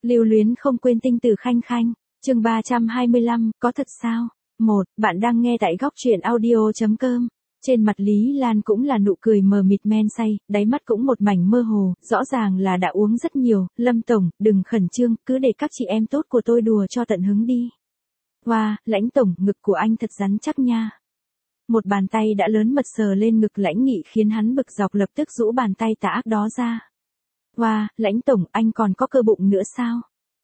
Lưu luyến không quên tinh tử khanh khanh, chương 325, có thật sao? Bạn đang nghe tại góc truyện audio.com. Trên mặt Lý Lan cũng là nụ cười mờ mịt men say, đáy mắt cũng một mảnh mơ hồ, rõ ràng là đã uống rất nhiều. Lâm Tổng, đừng khẩn trương, cứ để các chị em tốt của tôi đùa cho tận hứng đi. Wow, Lãnh Tổng, ngực của anh thật rắn chắc nha. Một bàn tay đã lớn mật sờ lên ngực Lãnh Nghị khiến hắn bực dọc, lập tức rũ bàn tay tà ác đó ra. Wow, Lãnh Tổng, anh còn có cơ bụng nữa sao?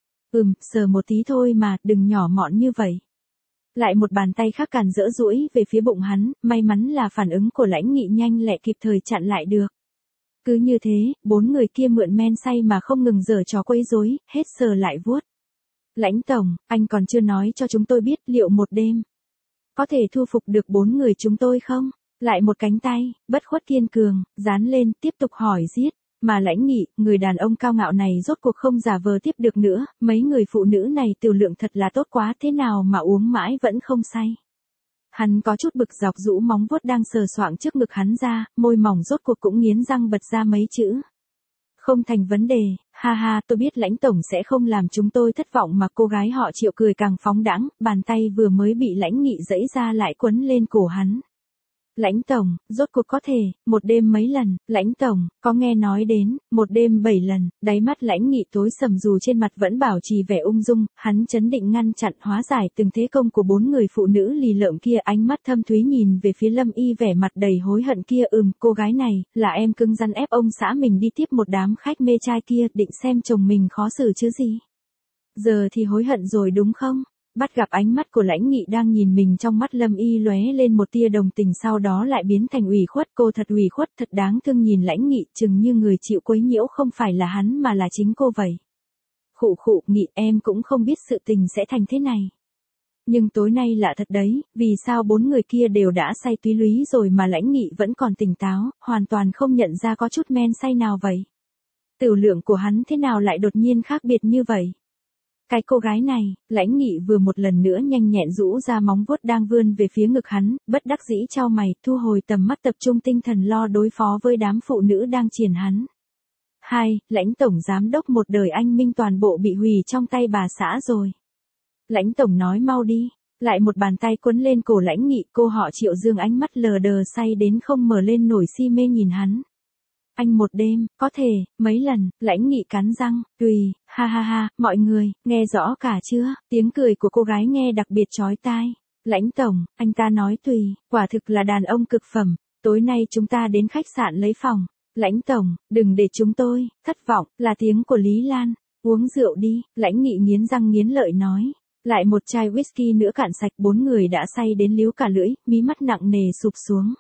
Sờ một tí thôi mà, đừng nhỏ mọn như vậy. Lại một bàn tay khác càn rỡ duỗi về phía bụng hắn, may mắn là phản ứng của Lãnh Nghị nhanh lẹ kịp thời chặn lại được. Cứ như thế, bốn người kia mượn men say mà không ngừng giở trò quấy rối, hết sờ lại vuốt. Lãnh Tổng, anh còn chưa nói cho chúng tôi biết liệu một đêm có thể thu phục được bốn người chúng tôi không? Lại một cánh tay, bất khuất kiên cường, dán lên, tiếp tục hỏi giết. Mà Lãnh Nghị, người đàn ông cao ngạo này rốt cuộc không giả vờ tiếp được nữa, mấy người phụ nữ này tiểu lượng thật là tốt quá, thế nào mà uống mãi vẫn không say. Hắn có chút bực dọc rũ móng vuốt đang sờ soạng trước ngực hắn ra, môi mỏng rốt cuộc cũng nghiến răng bật ra mấy chữ. Không thành vấn đề, ha ha, tôi biết Lãnh Tổng sẽ không làm chúng tôi thất vọng mà. Cô gái họ Triệu cười càng phóng đãng, bàn tay vừa mới bị Lãnh Nghị giãy ra lại quấn lên cổ hắn. Lãnh Tổng, rốt cuộc có thể, một đêm mấy lần? Lãnh Tổng, có nghe nói đến, một đêm 7 lần, đáy mắt Lãnh Nghị tối sầm dù trên mặt vẫn bảo trì vẻ ung dung, hắn chấn định ngăn chặn hóa giải từng thế công của bốn người phụ nữ lì lợm kia, ánh mắt thâm thúy nhìn về phía Lâm Y vẻ mặt đầy hối hận kia. Cô gái này, là em cứng rắn ép ông xã mình đi tiếp một đám khách mê trai kia, định xem chồng mình khó xử chứ gì. Giờ thì hối hận rồi đúng không? Bắt gặp ánh mắt của Lãnh Nghị đang nhìn mình, trong mắt Lâm Y lóe lên một tia đồng tình, sau đó lại biến thành ủy khuất. Cô thật ủy khuất, thật đáng thương nhìn Lãnh Nghị, chừng như người chịu quấy nhiễu không phải là hắn mà là chính cô vậy. Khụ, Nghị, em cũng không biết sự tình sẽ thành thế này. Nhưng tối nay lạ thật đấy, vì sao bốn người kia đều đã say túy lúy rồi mà Lãnh Nghị vẫn còn tỉnh táo, hoàn toàn không nhận ra có chút men say nào vậy. Tiểu lượng của hắn thế nào lại đột nhiên khác biệt như vậy? Cái cô gái này, Lãnh Nghị vừa một lần nữa nhanh nhẹn rũ ra móng vuốt đang vươn về phía ngực hắn, bất đắc dĩ chau mày, thu hồi tầm mắt, tập trung tinh thần lo đối phó với đám phụ nữ đang chiền hắn. Lãnh Tổng giám đốc, một đời anh minh toàn bộ bị hủy trong tay bà xã rồi. Lãnh Tổng nói mau đi. Lại một bàn tay quấn lên cổ Lãnh Nghị, cô họ Triệu dương ánh mắt lờ đờ say đến không mở lên nổi, si mê nhìn hắn. Anh một đêm, có thể, mấy lần? Lãnh Nghị cắn răng, tùy, ha, mọi người, nghe rõ cả chưa? Tiếng cười của cô gái nghe đặc biệt chói tai. Lãnh Tổng, anh ta nói tùy, quả thực là đàn ông cực phẩm, tối nay chúng ta đến khách sạn lấy phòng. Lãnh Tổng, đừng để chúng tôi thất vọng, là tiếng của Lý Lan. Uống rượu đi, Lãnh Nghị nghiến răng nghiến lợi nói. Lại một chai whisky nữa cạn sạch, bốn người đã say đến líu cả lưỡi, mí mắt nặng nề sụp xuống.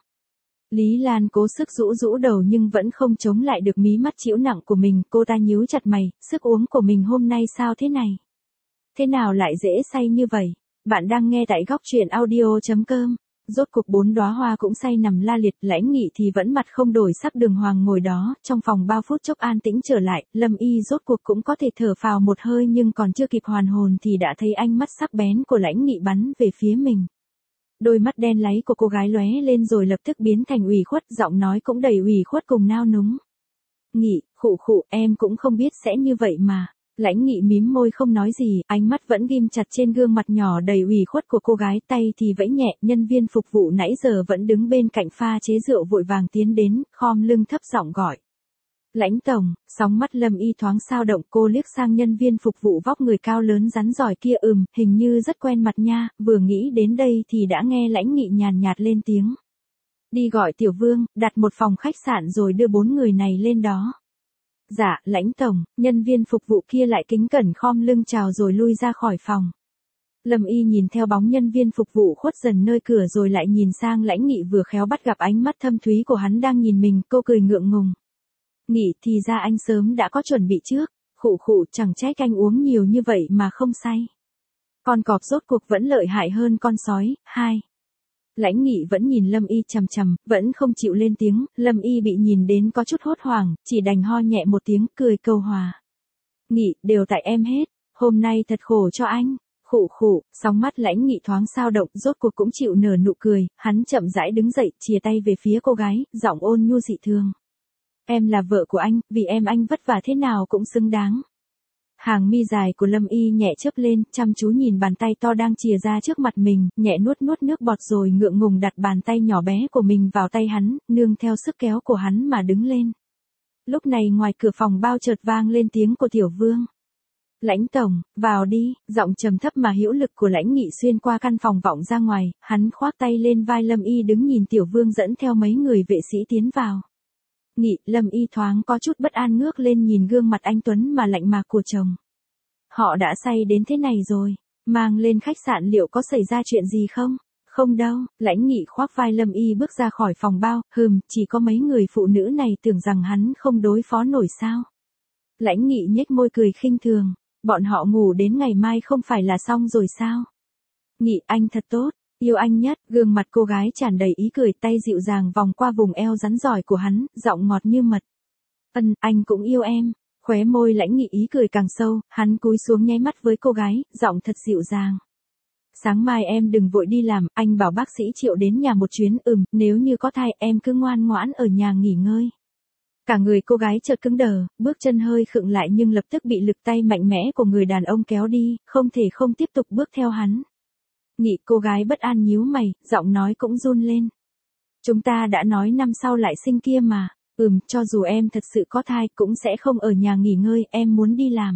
Lý Lan cố sức rũ đầu nhưng vẫn không chống lại được mí mắt chịu nặng của mình, cô ta nhíu chặt mày, sức uống của mình hôm nay sao thế này? Thế nào lại dễ say như vậy? Bạn đang nghe tại góc truyện audio.com. Rốt cuộc bốn đóa hoa cũng say nằm la liệt, Lãnh Nghị thì vẫn mặt không đổi sắc đường hoàng ngồi đó, trong phòng bao phút chốc an tĩnh trở lại, Lâm Y rốt cuộc cũng có thể thở phào một hơi, nhưng còn chưa kịp hoàn hồn thì đã thấy ánh mắt sắc bén của Lãnh Nghị bắn về phía mình. Đôi mắt đen láy của cô gái lóe lên rồi lập tức biến thành ủy khuất, giọng nói cũng đầy ủy khuất cùng nao núng. Nghị, khụ, em cũng không biết sẽ như vậy mà. Lãnh Nghị mím môi không nói gì, ánh mắt vẫn ghim chặt trên gương mặt nhỏ đầy ủy khuất của cô gái, tay thì vẫy nhẹ. Nhân viên phục vụ nãy giờ vẫn đứng bên cạnh pha chế rượu vội vàng tiến đến, khom lưng thấp giọng gọi. Lãnh Tổng, sóng mắt Lâm Y thoáng sao động, cô liếc sang nhân viên phục vụ vóc người cao lớn rắn giỏi kia. Hình như rất quen mặt nha. Vừa nghĩ đến đây thì đã nghe Lãnh Nghị nhàn nhạt lên tiếng. Đi gọi Tiểu Vương, đặt một phòng khách sạn rồi đưa bốn người này lên đó. Dạ, Lãnh Tổng. Nhân viên phục vụ kia lại kính cẩn khom lưng chào rồi lui ra khỏi phòng. Lâm Y nhìn theo bóng nhân viên phục vụ khuất dần nơi cửa rồi lại nhìn sang Lãnh Nghị, vừa khéo bắt gặp ánh mắt thâm thúy của hắn đang nhìn mình, cô cười ngượng ngùng. Nghị, thì ra anh sớm đã có chuẩn bị trước. Khụ, chẳng trách anh uống nhiều như vậy mà không say. Con cọp rốt cuộc vẫn lợi hại hơn con sói. Lãnh Nghị vẫn nhìn Lâm Y chằm chằm, vẫn không chịu lên tiếng. Lâm Y bị nhìn đến có chút hốt hoảng, chỉ đành ho nhẹ một tiếng, cười cầu hòa. Nghị, đều tại em hết, hôm nay thật khổ cho anh. Khụ, sóng mắt Lãnh Nghị thoáng sao động, rốt cuộc cũng chịu nở nụ cười, hắn chậm rãi đứng dậy, chìa tay về phía cô gái, giọng ôn nhu dị thường. Em là vợ của anh, vì em anh vất vả thế nào cũng xứng đáng. Hàng mi dài của Lâm Y nhẹ chớp lên, chăm chú nhìn bàn tay to đang chìa ra trước mặt mình, nhẹ nuốt nuốt nước bọt rồi ngượng ngùng đặt bàn tay nhỏ bé của mình vào tay hắn, nương theo sức kéo của hắn mà đứng lên. Lúc này ngoài cửa phòng bao chợt vang lên tiếng của Tiểu Vương. Lãnh tổng, vào đi, giọng trầm thấp mà hữu lực của Lãnh Nghị xuyên qua căn phòng vọng ra ngoài, hắn khoác tay lên vai Lâm Y đứng nhìn Tiểu Vương dẫn theo mấy người vệ sĩ tiến vào. Nghị, Lâm Y thoáng có chút bất an ngước lên nhìn gương mặt anh Tuấn mà lạnh mạc của chồng. Họ đã say đến thế này rồi, mang lên khách sạn liệu có xảy ra chuyện gì không? Không đâu, Lãnh Nghị khoác vai Lâm Y bước ra khỏi phòng bao, chỉ có mấy người phụ nữ này tưởng rằng hắn không đối phó nổi sao. Lãnh Nghị nhếch môi cười khinh thường, bọn họ ngủ đến ngày mai không phải là xong rồi sao? Nghị, anh thật tốt. Yêu anh nhất, gương mặt cô gái tràn đầy ý cười, tay dịu dàng vòng qua vùng eo rắn giỏi của hắn, giọng ngọt như mật. Anh cũng yêu em. Khóe môi Lãnh Nghị ý cười càng sâu, hắn cúi xuống nháy mắt với cô gái, giọng thật dịu dàng. Sáng mai em đừng vội đi làm, anh bảo bác sĩ Triệu đến nhà một chuyến, nếu như có thai em cứ ngoan ngoãn ở nhà nghỉ ngơi. Cả người cô gái chợt cứng đờ, bước chân hơi khựng lại nhưng lập tức bị lực tay mạnh mẽ của người đàn ông kéo đi, không thể không tiếp tục bước theo hắn. Nghị, cô gái bất an nhíu mày, giọng nói cũng run lên. Chúng ta đã nói năm sau lại sinh kia mà. Cho dù em thật sự có thai cũng sẽ không ở nhà nghỉ ngơi, em muốn đi làm.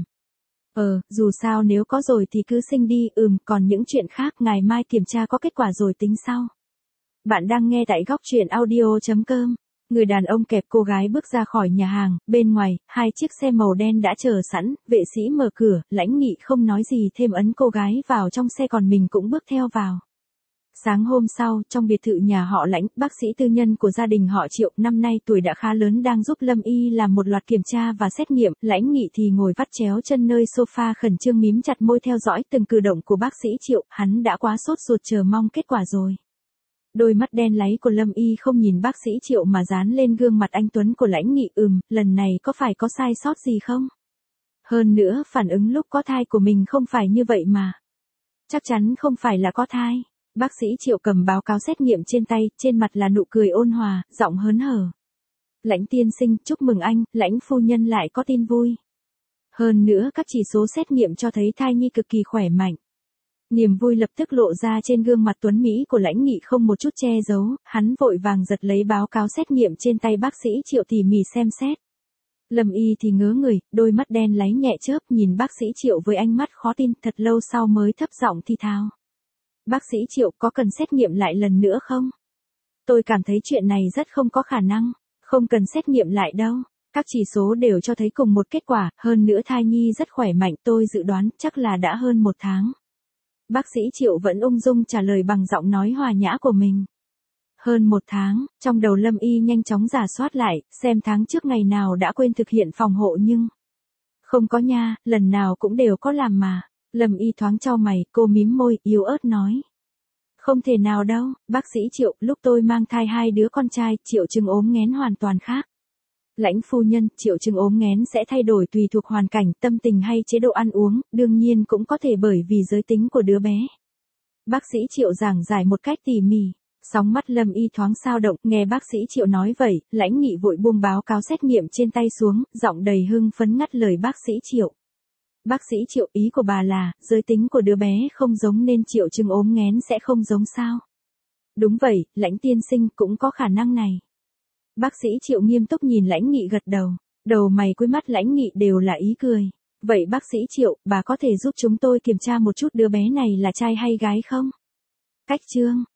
Dù sao nếu có rồi thì cứ sinh đi, còn những chuyện khác ngày mai kiểm tra có kết quả rồi tính sau. Bạn đang nghe tại góc truyện audio.com. Người đàn ông kẹp cô gái bước ra khỏi nhà hàng, bên ngoài, 2 chiếc xe màu đen đã chờ sẵn, vệ sĩ mở cửa, Lãnh Nghị không nói gì thêm ấn cô gái vào trong xe còn mình cũng bước theo vào. Sáng hôm sau, trong biệt thự nhà họ Lãnh, bác sĩ tư nhân của gia đình họ Triệu, năm nay tuổi đã khá lớn đang giúp Lâm Y làm một loạt kiểm tra và xét nghiệm, Lãnh Nghị thì ngồi vắt chéo chân nơi sofa khẩn trương mím chặt môi theo dõi từng cử động của bác sĩ Triệu, hắn đã quá sốt ruột chờ mong kết quả rồi. Đôi mắt đen láy của Lâm Y không nhìn bác sĩ Triệu mà dán lên gương mặt anh Tuấn của Lãnh Nghị, lần này có phải có sai sót gì không? Hơn nữa, phản ứng lúc có thai của mình không phải như vậy mà. Chắc chắn không phải là có thai. Bác sĩ Triệu cầm báo cáo xét nghiệm trên tay, trên mặt là nụ cười ôn hòa, giọng hớn hở. Lãnh tiên sinh, chúc mừng anh, Lãnh phu nhân lại có tin vui. Hơn nữa các chỉ số xét nghiệm cho thấy thai nhi cực kỳ khỏe mạnh. Niềm vui lập tức lộ ra trên gương mặt tuấn Mỹ của Lãnh Nghị không một chút che giấu, hắn vội vàng giật lấy báo cáo xét nghiệm trên tay bác sĩ Triệu tỉ mỉ xem xét. Lâm Y thì ngớ người, đôi mắt đen láy nhẹ chớp nhìn bác sĩ Triệu với ánh mắt khó tin, thật lâu sau mới thấp giọng thì thào. Bác sĩ Triệu, có cần xét nghiệm lại lần nữa không? Tôi cảm thấy chuyện này rất không có khả năng, không cần xét nghiệm lại đâu. Các chỉ số đều cho thấy cùng một kết quả, hơn nữa thai nhi rất khỏe mạnh, tôi dự đoán chắc là đã hơn 1 tháng. Bác sĩ Triệu vẫn ung dung trả lời bằng giọng nói hòa nhã của mình. Hơn 1 tháng, trong đầu Lâm Y nhanh chóng rà soát lại, xem tháng trước ngày nào đã quên thực hiện phòng hộ nhưng... Không có nha, lần nào cũng đều có làm mà. Lâm Y thoáng chau mày, cô mím môi, yếu ớt nói. Không thể nào đâu, bác sĩ Triệu, lúc tôi mang thai 2 đứa con trai, triệu chứng ốm nghén hoàn toàn khác. Lãnh phu nhân, triệu chứng ốm nghén sẽ thay đổi tùy thuộc hoàn cảnh, tâm tình hay chế độ ăn uống, đương nhiên cũng có thể bởi vì giới tính của đứa bé. Bác sĩ Triệu giảng giải một cách tỉ mỉ. Sóng mắt Lâm Y thoáng sao động, nghe bác sĩ Triệu nói vậy, Lãnh Nghị vội buông báo cáo xét nghiệm trên tay xuống, giọng đầy hưng phấn ngắt lời bác sĩ Triệu. Bác sĩ Triệu, ý của bà là, giới tính của đứa bé không giống nên triệu chứng ốm nghén sẽ không giống sao? Đúng vậy, Lãnh tiên sinh cũng có khả năng này. Bác sĩ Triệu nghiêm túc nhìn Lãnh Nghị gật đầu, đầu mày cuối mắt Lãnh Nghị đều là ý cười. Vậy bác sĩ Triệu, bà có thể giúp chúng tôi kiểm tra một chút đứa bé này là trai hay gái không? Cách chương.